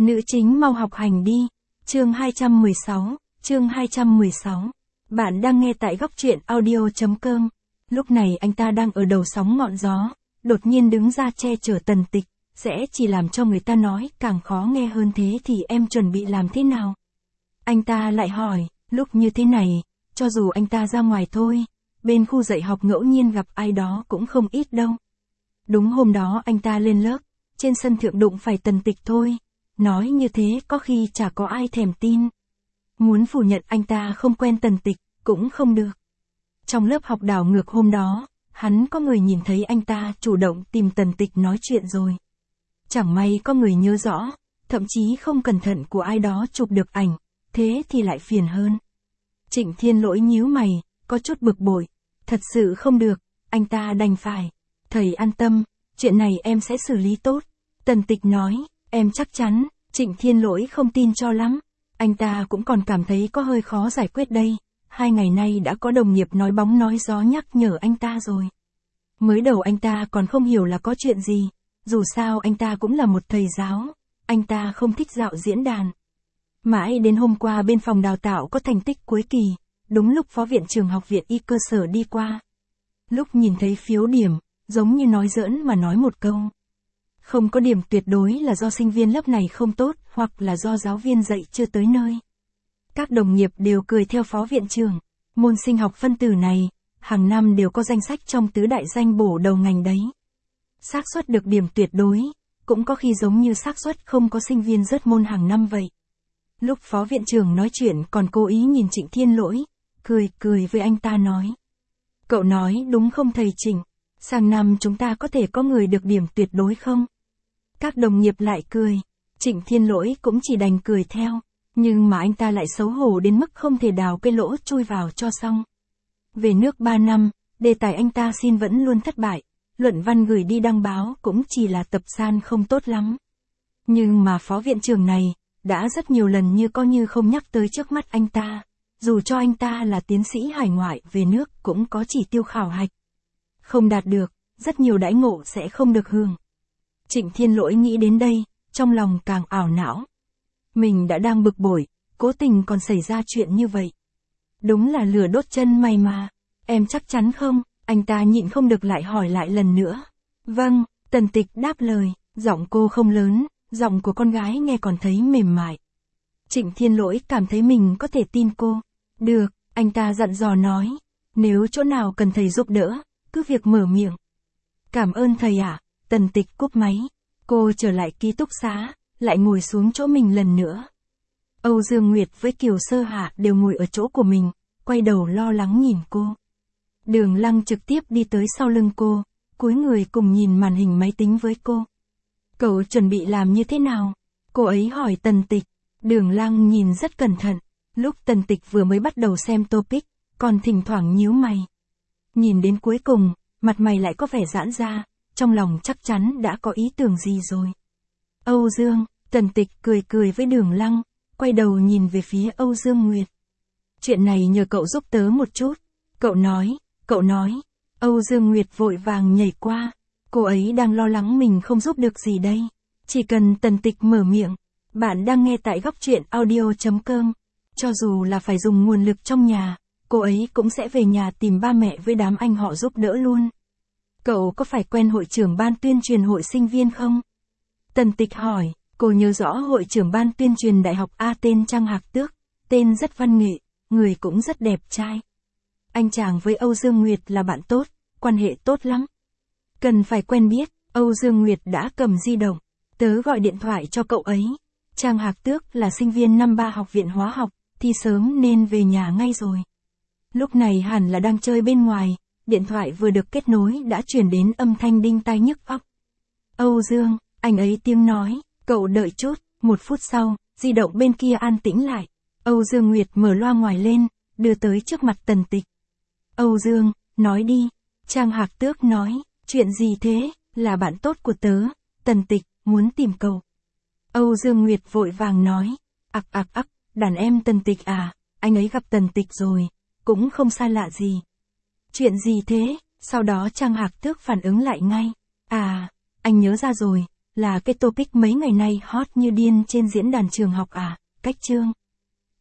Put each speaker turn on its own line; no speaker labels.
Nữ chính mau học hành đi. Chương 216. Bạn đang nghe tại góc truyện audio.com. Lúc này anh ta đang ở đầu sóng ngọn gió, đột nhiên đứng ra che chở Tần Tịch, sẽ chỉ làm cho người ta nói càng khó nghe hơn thế thì em chuẩn bị làm thế nào? Anh ta lại hỏi, lúc như thế này, cho dù anh ta ra ngoài thôi, bên khu dạy học ngẫu nhiên gặp ai đó cũng không ít đâu. Đúng hôm đó anh ta lên lớp, trên sân thượng đụng phải Tần Tịch thôi. Nói như thế có khi chả có ai thèm tin. Muốn phủ nhận anh ta không quen Tần Tịch, cũng không được. Trong lớp học đảo ngược hôm đó, hắn có người nhìn thấy anh ta chủ động tìm Tần Tịch nói chuyện rồi. Chẳng may có người nhớ rõ, thậm chí không cẩn thận của ai đó chụp được ảnh, thế thì lại phiền hơn. Trịnh Thiên Lỗi nhíu mày, có chút bực bội. Thật sự không được, anh ta đành phải. Thầy an tâm, chuyện này em sẽ xử lý tốt. Tần Tịch nói. Em chắc chắn, Trịnh Thiên Lỗi không tin cho lắm. Anh ta cũng còn cảm thấy có hơi khó giải quyết đây. 2 ngày nay đã có đồng nghiệp nói bóng nói gió nhắc nhở anh ta rồi. Mới đầu anh ta còn không hiểu là có chuyện gì. Dù sao anh ta cũng là một thầy giáo. Anh ta không thích dạo diễn đàn. Mãi đến hôm qua bên phòng đào tạo có thành tích cuối kỳ. Đúng lúc phó viện trưởng học viện y cơ sở đi qua. Lúc nhìn thấy phiếu điểm, giống như nói giỡn mà nói một câu. Không có điểm tuyệt đối là do sinh viên lớp này không tốt, hoặc là do giáo viên dạy chưa tới nơi. Các đồng nghiệp đều cười theo phó viện trưởng. Môn sinh học phân tử này, hàng năm đều có danh sách trong tứ đại danh bổ đầu ngành đấy. Xác suất được điểm tuyệt đối, cũng có khi giống như xác suất không có sinh viên rớt môn hàng năm vậy. Lúc phó viện trưởng nói chuyện còn cố ý nhìn Trịnh Thiên Lỗi, cười với anh ta nói. Cậu nói đúng không thầy Trịnh? Sang năm chúng ta có thể có người được điểm tuyệt đối không? Các đồng nghiệp lại cười. Trịnh Thiên Lỗi cũng chỉ đành cười theo. Nhưng mà anh ta lại xấu hổ đến mức không thể đào cái lỗ chui vào cho xong. Về nước 3 năm, đề tài anh ta xin vẫn luôn thất bại. Luận văn gửi đi đăng báo cũng chỉ là tập san không tốt lắm. Nhưng mà phó viện trưởng này, đã rất nhiều lần như coi như không nhắc tới trước mắt anh ta. Dù cho anh ta là tiến sĩ hải ngoại về nước cũng có chỉ tiêu khảo hạch. Không đạt được, rất nhiều đãi ngộ sẽ không được hưởng. Trịnh Thiên Lỗi nghĩ đến đây, trong lòng càng ảo não. Mình đã đang bực bội, cố tình còn xảy ra chuyện như vậy. Đúng là lửa đốt chân mày mà. Em chắc chắn không? Anh ta nhịn không được lại hỏi lại lần nữa. Vâng, Tần Tịch đáp lời, giọng cô không lớn, giọng của con gái nghe còn thấy mềm mại. Trịnh Thiên Lỗi cảm thấy mình có thể tin cô. Được, anh ta dặn dò nói. Nếu chỗ nào cần thầy giúp đỡ, cứ việc mở miệng. Cảm ơn thầy ạ. Tần Tịch cúp máy. Cô trở lại ký túc xá, lại ngồi xuống chỗ mình lần nữa. Âu Dương Nguyệt với Kiều Sơ Hạ đều ngồi ở chỗ của mình, quay đầu lo lắng nhìn cô. Đường Lăng trực tiếp đi tới sau lưng cô, cúi người cùng nhìn màn hình máy tính với cô. Cậu chuẩn bị làm như thế nào? Cô ấy hỏi Tần Tịch. Đường Lăng nhìn rất cẩn thận. Lúc Tần Tịch vừa mới bắt đầu xem topic, còn thỉnh thoảng nhíu mày. Nhìn đến cuối cùng, mặt mày lại có vẻ giãn ra. Trong lòng chắc chắn đã có ý tưởng gì rồi. Âu Dương, Tần Tịch cười với Đường Lăng, quay đầu nhìn về phía Âu Dương Nguyệt. Chuyện này nhờ cậu giúp tớ một chút. Cậu nói. Âu Dương Nguyệt vội vàng nhảy qua. Cô ấy đang lo lắng mình không giúp được gì đây. Chỉ cần Tần Tịch mở miệng. Bạn đang nghe tại góc truyện audio.com. Cho dù là phải dùng nguồn lực trong nhà, cô ấy cũng sẽ về nhà tìm ba mẹ với đám anh họ giúp đỡ luôn. Cậu có phải quen hội trưởng ban tuyên truyền hội sinh viên không? Tần Tịch hỏi, cô nhớ rõ hội trưởng ban tuyên truyền đại học A tên Trang Hạc Tước, tên rất văn nghệ, người cũng rất đẹp trai. Anh chàng với Âu Dương Nguyệt là bạn tốt, quan hệ tốt lắm. Cần phải quen biết, Âu Dương Nguyệt đã cầm di động, tớ gọi điện thoại cho cậu ấy. Trang Hạc Tước là sinh viên năm 3 học viện hóa học, thi sớm nên về nhà ngay rồi. Lúc này hẳn là đang chơi bên ngoài. Điện thoại vừa được kết nối đã truyền đến âm thanh đinh tai nhức óc. Âu Dương, anh ấy tiếng nói, cậu đợi chút. 1 phút sau, di động bên kia an tĩnh lại. Âu Dương Nguyệt mở loa ngoài lên, đưa tới trước mặt Tần Tịch. Âu Dương, nói đi. Trang Hạc Tước nói, chuyện gì thế, là bạn tốt của tớ. Tần Tịch, muốn tìm cậu. Âu Dương Nguyệt vội vàng nói, đàn em Tần Tịch à, anh ấy gặp Tần Tịch rồi, cũng không xa lạ gì. Chuyện gì thế? Sau đó Trang Hạc Tước phản ứng lại ngay. À, anh nhớ ra rồi, Là cái topic mấy ngày nay hot như điên trên diễn đàn trường học à, cách chương.